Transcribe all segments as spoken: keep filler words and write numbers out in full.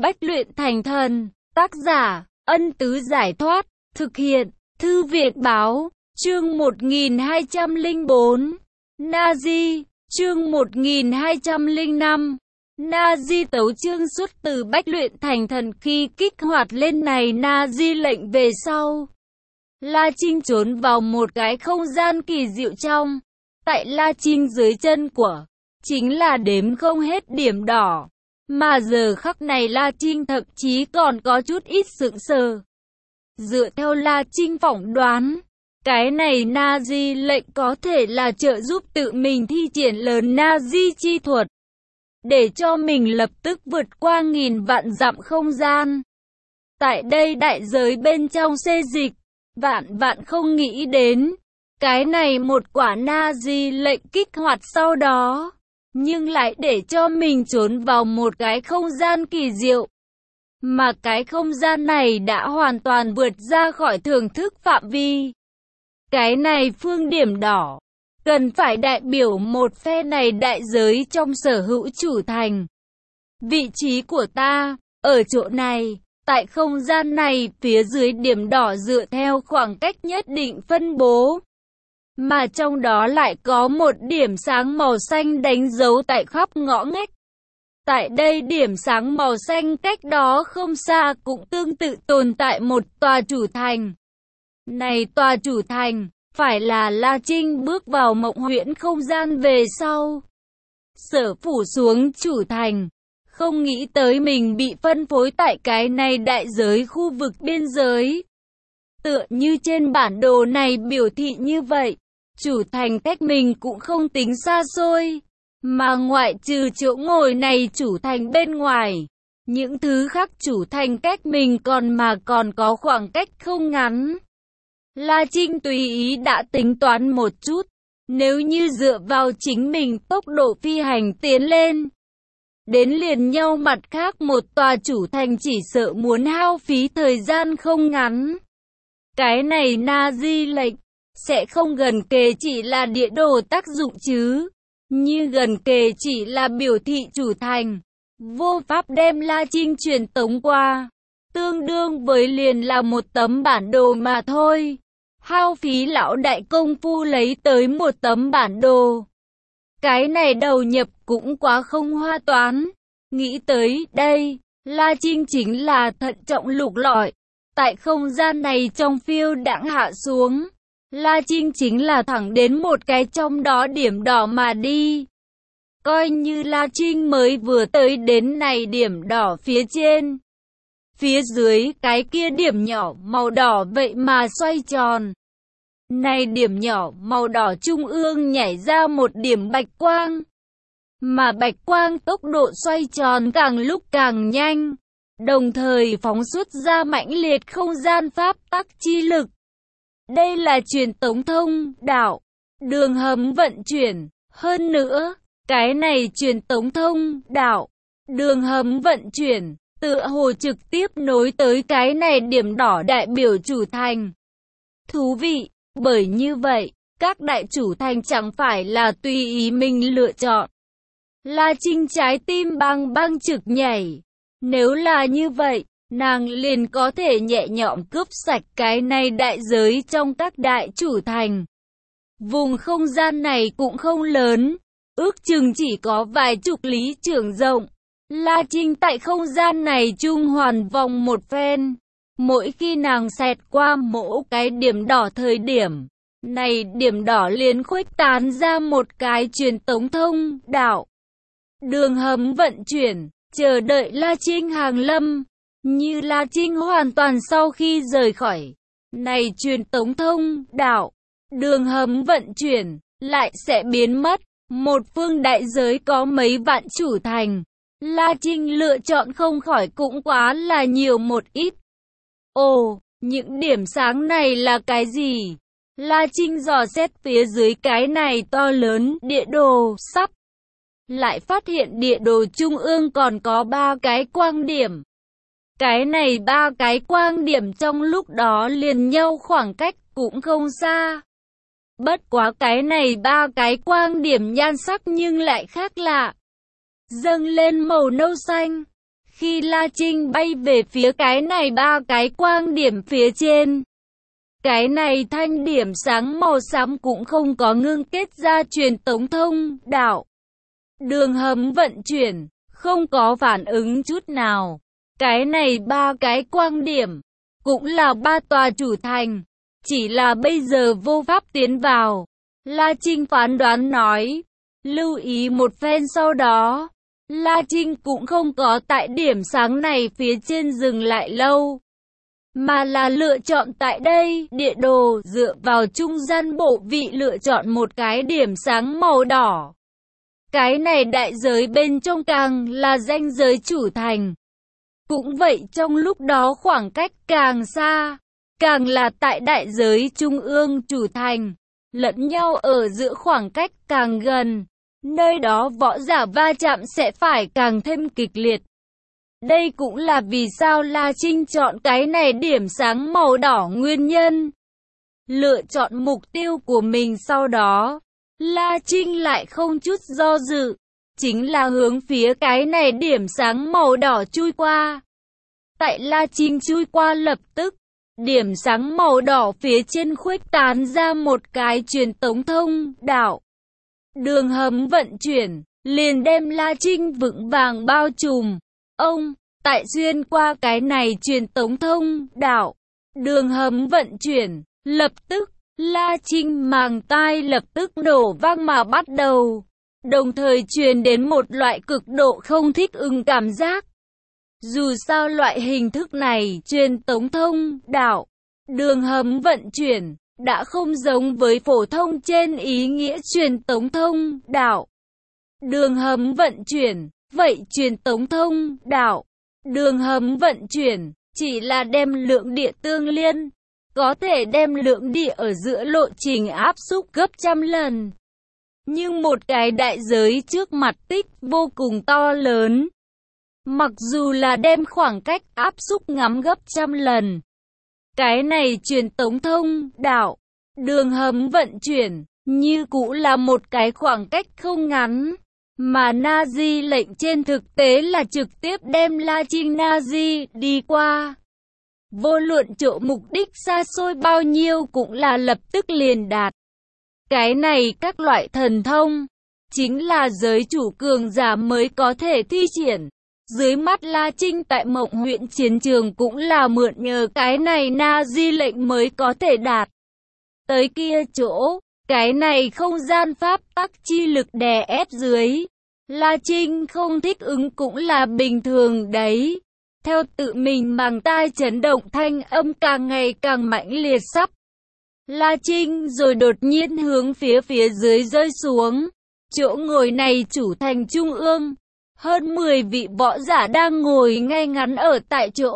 Bách luyện thành thần. Tác giả, Ân Tứ Giải Thoát. Thực hiện, Thư viện Báo. Chương một nghìn hai trăm lẻ bốn. Na-di. Chương một nghìn hai trăm lẻ năm. Na-di tấu chương xuất từ Bách luyện thành thần. Khi kích hoạt lên này Na-di lệnh về sau, La Trinh trốn vào một cái không gian kỳ diệu trong. Tại La Trinh dưới chân của chính là đếm không hết điểm đỏ. Mà giờ khắc này La Trinh thậm chí còn có chút ít sững sờ. Dựa theo La Trinh phỏng đoán, cái này Na-di lệnh có thể là trợ giúp tự mình thi triển lớn Na-di chi thuật, để cho mình lập tức vượt qua nghìn vạn dặm không gian. Tại đây đại giới bên trong xê dịch, vạn vạn không nghĩ đến, cái này một quả Na-di lệnh kích hoạt sau đó, nhưng lại để cho mình trốn vào một cái không gian kỳ diệu. Mà cái không gian này đã hoàn toàn vượt ra khỏi thưởng thức phạm vi. Cái này phương điểm đỏ, cần phải đại biểu một phe này đại giới trong sở hữu chủ thành. Vị trí của ta, ở chỗ này, tại không gian này phía dưới điểm đỏ dựa theo khoảng cách nhất định phân bố. Mà trong đó lại có một điểm sáng màu xanh đánh dấu tại khắp ngõ ngách. Tại đây điểm sáng màu xanh cách đó không xa cũng tương tự tồn tại một tòa chủ thành. Này tòa chủ thành, phải là La Trinh bước vào mộng huyễn không gian về sau, sở phủ xuống chủ thành. Không nghĩ tới mình bị phân phối tại cái này đại giới khu vực biên giới. Tựa như trên bản đồ này biểu thị như vậy, chủ thành cách mình cũng không tính xa xôi. Mà ngoại trừ chỗ ngồi này chủ thành bên ngoài, những thứ khác chủ thành cách mình còn mà còn có khoảng cách không ngắn. La Trinh tùy ý đã tính toán một chút, nếu như dựa vào chính mình tốc độ phi hành tiến lên, đến liền nhau mặt khác một tòa chủ thành chỉ sợ muốn hao phí thời gian không ngắn. Cái này Na-di lệnh sẽ không gần kề chỉ là địa đồ tác dụng chứ, như gần kề chỉ là biểu thị chủ thành, vô pháp đem La Trinh truyền tống qua, tương đương với liền là một tấm bản đồ mà thôi. Hao phí lão đại công phu lấy tới một tấm bản đồ, cái này đầu nhập cũng quá không hoa toán. Nghĩ tới đây, La Trinh chính là thận trọng lục lọi, tại không gian này trong phiêu đãng hạ xuống. La Trinh chính là thẳng đến một cái trong đó điểm đỏ mà đi. Coi như La Trinh mới vừa tới đến này điểm đỏ phía trên, phía dưới cái kia điểm nhỏ màu đỏ vậy mà xoay tròn. Này điểm nhỏ màu đỏ trung ương nhảy ra một điểm bạch quang. Mà bạch quang tốc độ xoay tròn càng lúc càng nhanh, đồng thời phóng xuất ra mãnh liệt không gian pháp tắc chi lực. Đây là truyền tống thông đạo, đường hầm vận chuyển. Hơn nữa, cái này truyền tống thông đạo, đường hầm vận chuyển, tựa hồ trực tiếp nối tới cái này điểm đỏ đại biểu chủ thành. Thú vị, bởi như vậy, các đại chủ thành chẳng phải là tùy ý mình lựa chọn. La Trinh trái tim bang bang trực nhảy. Nếu là như vậy, nàng liền có thể nhẹ nhõm cướp sạch cái này đại giới trong các đại chủ thành. Vùng không gian này cũng không lớn, ước chừng chỉ có vài chục lý trưởng rộng. La Trinh tại không gian này trung hoàn vòng một phen. Mỗi khi nàng xẹt qua mỗi cái điểm đỏ thời điểm, này điểm đỏ liền khuếch tán ra một cái truyền tống thông đạo. Đường hầm vận chuyển, chờ đợi La Trinh hàng lâm. Như La Trinh hoàn toàn sau khi rời khỏi này truyền tống thông đạo, đường hầm vận chuyển lại sẽ biến mất. Một phương đại giới có mấy vạn chủ thành, La Trinh lựa chọn không khỏi cũng quá là nhiều một ít. Ồ, những điểm sáng này là cái gì? La Trinh dò xét phía dưới cái này to lớn địa đồ sắp, lại phát hiện địa đồ trung ương còn có ba cái quang điểm. Cái này ba cái quang điểm trong lúc đó liền nhau khoảng cách cũng không xa. Bất quá cái này ba cái quang điểm nhan sắc nhưng lại khác lạ, dâng lên màu nâu xanh. Khi La Trinh bay về phía cái này ba cái quang điểm phía trên, cái này thanh điểm sáng màu xám cũng không có ngưng kết ra truyền tống thông đạo. Đường hầm vận chuyển, không có phản ứng chút nào. Cái này ba cái quang điểm, cũng là ba tòa chủ thành, chỉ là bây giờ vô pháp tiến vào. La Trinh phán đoán nói, lưu ý một phen sau đó, La Trinh cũng không có tại điểm sáng này phía trên dừng lại lâu, mà là lựa chọn tại đây, địa đồ dựa vào trung gian bộ vị lựa chọn một cái điểm sáng màu đỏ. Cái này đại giới bên trong càng là ranh giới chủ thành. Cũng vậy trong lúc đó khoảng cách càng xa, càng là tại đại giới trung ương chủ thành, lẫn nhau ở giữa khoảng cách càng gần, nơi đó võ giả va chạm sẽ phải càng thêm kịch liệt. Đây cũng là vì sao La Trinh chọn cái này điểm sáng màu đỏ nguyên nhân. Lựa chọn mục tiêu của mình sau đó, La Trinh lại không chút do dự, chính là hướng phía cái này điểm sáng màu đỏ chui qua. Tại La Trinh chui qua lập tức, điểm sáng màu đỏ phía trên khuếch tán ra một cái truyền tống thông đạo. Đường hầm vận chuyển, liền đem La Trinh vững vàng bao trùm. Ông, tại xuyên qua cái này truyền tống thông đạo, đường hầm vận chuyển, lập tức, La Trinh màng tai lập tức nổ vang mà bắt đầu, đồng thời truyền đến một loại cực độ không thích ứng cảm giác. Dù sao loại hình thức này truyền tống thông đạo, đường hầm vận chuyển, đã không giống với phổ thông trên ý nghĩa truyền tống thông đạo. Đường hầm vận chuyển, vậy truyền tống thông đạo, đường hầm vận chuyển, chỉ là đem lượng địa tương liên, có thể đem lượng địa ở giữa lộ trình áp xúc gấp trăm lần. Nhưng một cái đại giới trước mặt tích vô cùng to lớn. Mặc dù là đem khoảng cách áp xúc ngắm gấp trăm lần. Cái này truyền tống thông đạo, đường hầm vận chuyển, như cũ là một cái khoảng cách không ngắn. Mà Nazi lệnh trên thực tế là trực tiếp đem La Trinh Nazi đi qua. Vô luận chỗ mục đích xa xôi bao nhiêu cũng là lập tức liền đạt. Cái này các loại thần thông, chính là giới chủ cường giả mới có thể thi triển. Dưới mắt La Trinh tại Mộng huyện chiến trường cũng là mượn nhờ cái này Nazi lệnh mới có thể đạt. Tới kia chỗ, cái này không gian pháp tắc chi lực đè ép dưới. La Trinh không thích ứng cũng là bình thường đấy. Theo tự mình màng tai chấn động thanh âm càng ngày càng mãnh liệt sắp. La Trinh rồi đột nhiên hướng phía phía dưới rơi xuống. Chỗ ngồi này chủ thành trung ương. Hơn mười vị võ giả đang ngồi ngay ngắn ở tại chỗ.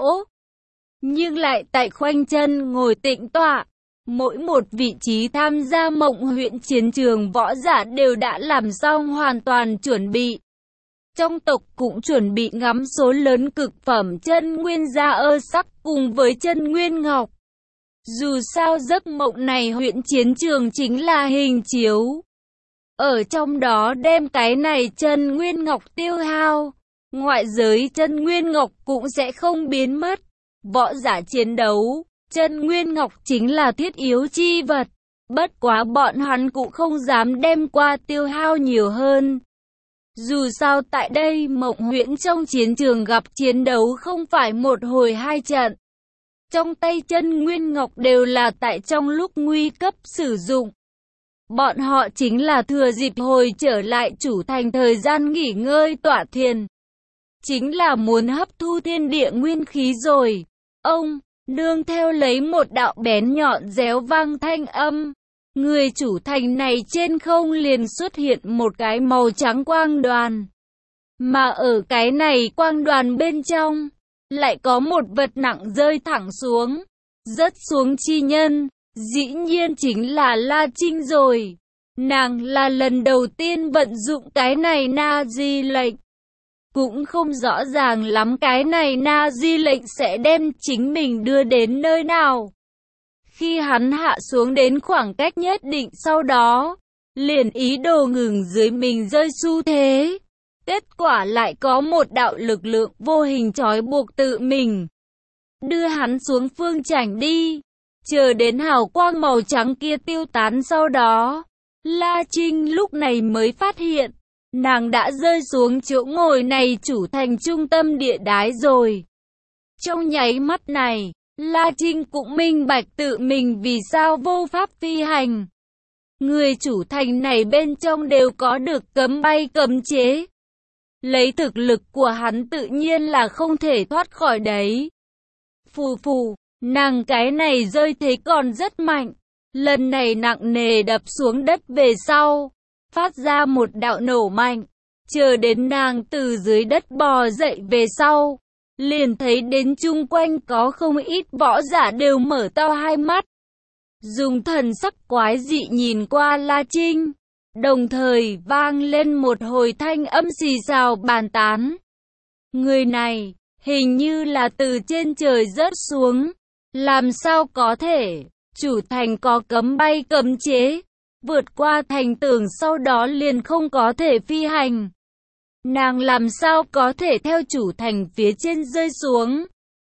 Nhưng lại tại khoanh chân ngồi tĩnh tọa. Mỗi một vị trí tham gia Mộng huyện chiến trường võ giả đều đã làm xong hoàn toàn chuẩn bị. Trong tộc cũng chuẩn bị ngắm số lớn cực phẩm chân nguyên gia ơ sắc cùng với chân nguyên ngọc. Dù sao giấc mộng này huyện chiến trường chính là hình chiếu. Ở trong đó đem cái này chân nguyên ngọc tiêu hao, ngoại giới chân nguyên ngọc cũng sẽ không biến mất. Võ giả chiến đấu, chân nguyên ngọc chính là thiết yếu chi vật. Bất quá bọn hắn cũng không dám đem qua tiêu hao nhiều hơn. Dù sao tại đây Mộng huyện trong chiến trường gặp chiến đấu không phải một hồi hai trận. Trong tay chân nguyên ngọc đều là tại trong lúc nguy cấp sử dụng. Bọn họ chính là thừa dịp hồi trở lại chủ thành thời gian nghỉ ngơi tọa thiền. Chính là muốn hấp thu thiên địa nguyên khí rồi. Ông, nương theo lấy một đạo bén nhọn réo vang thanh âm. Người chủ thành này trên không liền xuất hiện một cái màu trắng quang đoàn. Mà ở cái này quang đoàn bên trong, lại có một vật nặng rơi thẳng xuống. Rớt xuống chi nhân, dĩ nhiên chính là La Trinh rồi. Nàng là lần đầu tiên vận dụng cái này Nazi lệnh. Cũng không rõ ràng lắm cái này Nazi lệnh sẽ đem chính mình đưa đến nơi nào. Khi hắn hạ xuống đến khoảng cách nhất định sau đó, liền ý đồ ngừng dưới mình rơi xu thế. Kết quả lại có một đạo lực lượng vô hình trói buộc tự mình, đưa hắn xuống phương chảnh đi. Chờ đến hào quang màu trắng kia tiêu tán sau đó, La Trinh lúc này mới phát hiện, nàng đã rơi xuống chỗ ngồi này chủ thành trung tâm địa đái rồi. Trong nháy mắt này, La Trinh cũng minh bạch tự mình vì sao vô pháp phi hành. Người chủ thành này bên trong đều có được cấm bay cấm chế. Lấy thực lực của hắn tự nhiên là không thể thoát khỏi đấy. Phù phù, nàng cái này rơi thế còn rất mạnh. Lần này nặng nề đập xuống đất về sau, phát ra một đạo nổ mạnh. Chờ đến nàng từ dưới đất bò dậy về sau, liền thấy đến chung quanh có không ít võ giả đều mở to hai mắt, dùng thần sắc quái dị nhìn qua La Trinh, đồng thời vang lên một hồi thanh âm xì xào bàn tán. Người này, hình như là từ trên trời rớt xuống, làm sao có thể, chủ thành có cấm bay cấm chế, vượt qua thành tường sau đó liền không có thể phi hành. Nàng làm sao có thể theo chủ thành phía trên rơi xuống?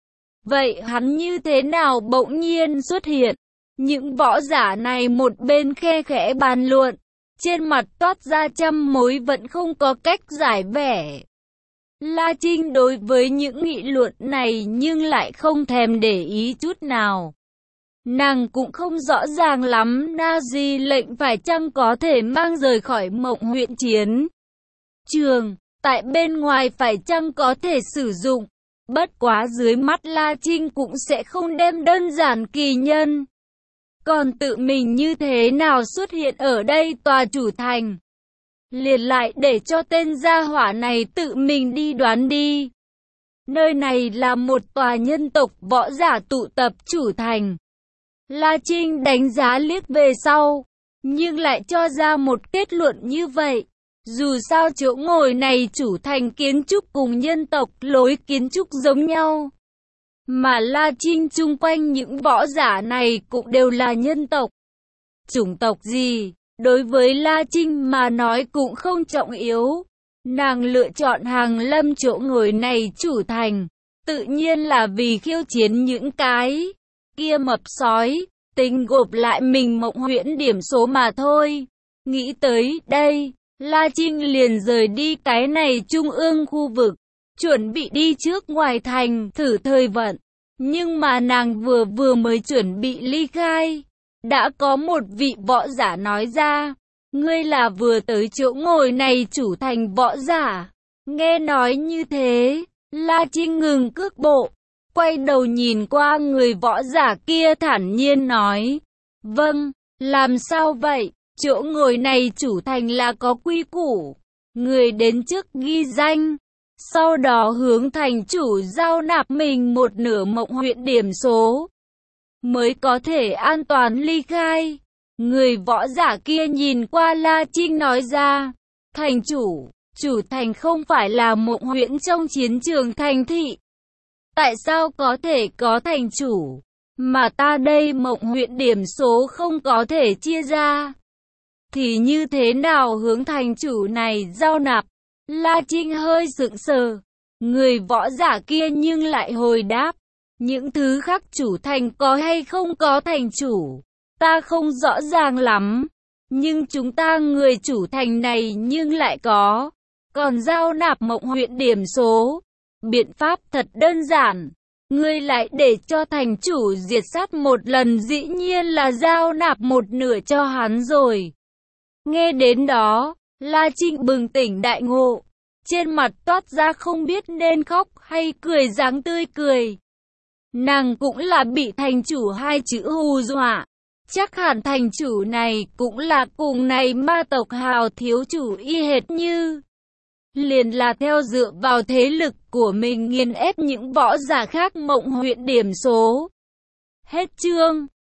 Vậy hắn như thế nào bỗng nhiên xuất hiện? Những võ giả này một bên khe khẽ bàn luận, trên mặt toát ra trăm mối vẫn không có cách giải vẻ. La Trinh đối với những nghị luận này nhưng lại không thèm để ý chút nào. Nàng cũng không rõ ràng lắm Na Di lệnh phải chăng có thể mang rời khỏi Mộng huyện chiến trường, tại bên ngoài phải chăng có thể sử dụng. Bất quá dưới mắt La Trinh cũng sẽ không đem đơn giản kỳ nhân. Còn tự mình như thế nào xuất hiện ở đây tòa chủ thành? Liền lại để cho tên gia hỏa này tự mình đi đoán đi. Nơi này là một tòa nhân tộc võ giả tụ tập chủ thành. La Trinh đánh giá liếc về sau, nhưng lại cho ra một kết luận như vậy. Dù sao chỗ ngồi này chủ thành kiến trúc cùng nhân tộc lối kiến trúc giống nhau. Mà La Trinh chung quanh những võ giả này cũng đều là nhân tộc. Chủng tộc gì, đối với La Trinh mà nói cũng không trọng yếu. Nàng lựa chọn Hàng Lâm chỗ ngồi này chủ thành, tự nhiên là vì khiêu chiến những cái kia mập sói, tính gộp lại mình Mộng huyện điểm số mà thôi. Nghĩ tới đây, La Trinh liền rời đi cái này trung ương khu vực, chuẩn bị đi trước ngoài thành thử thời vận. Nhưng mà nàng vừa vừa mới chuẩn bị ly khai, đã có một vị võ giả nói ra, ngươi là vừa tới chỗ ngồi này chủ thành võ giả. Nghe nói như thế, La Trinh ngừng cước bộ, quay đầu nhìn qua người võ giả kia thản nhiên nói, vâng, làm sao vậy? Chỗ ngồi này chủ thành là có quy củ, người đến trước ghi danh, sau đó hướng thành chủ giao nạp mình một nửa Mộng huyện điểm số, mới có thể an toàn ly khai. Người võ giả kia nhìn qua La Trinh nói ra, thành chủ, chủ thành không phải là Mộng huyện trong chiến trường thành thị. Tại sao có thể có thành chủ, mà ta đây Mộng huyện điểm số không có thể chia ra? Thì như thế nào hướng thành chủ này giao nạp? La Trinh hơi sững sờ. Người võ giả kia nhưng lại hồi đáp, những thứ khác chủ thành có hay không có thành chủ, ta không rõ ràng lắm. Nhưng chúng ta người chủ thành này nhưng lại có. Còn giao nạp Mộng huyện điểm số, biện pháp thật đơn giản. Ngươi lại để cho thành chủ diệt sát một lần, dĩ nhiên là giao nạp một nửa cho hắn rồi. Nghe đến đó, La Trinh bừng tỉnh đại ngộ, trên mặt toát ra không biết nên khóc hay cười dáng tươi cười. Nàng cũng là bị thành chủ hai chữ hù dọa, chắc hẳn thành chủ này cũng là cùng này ma tộc Hào thiếu chủ y hệt như. Liền là theo dựa vào thế lực của mình nghiền ép những võ giả khác Mộng huyện điểm số. Hết chương.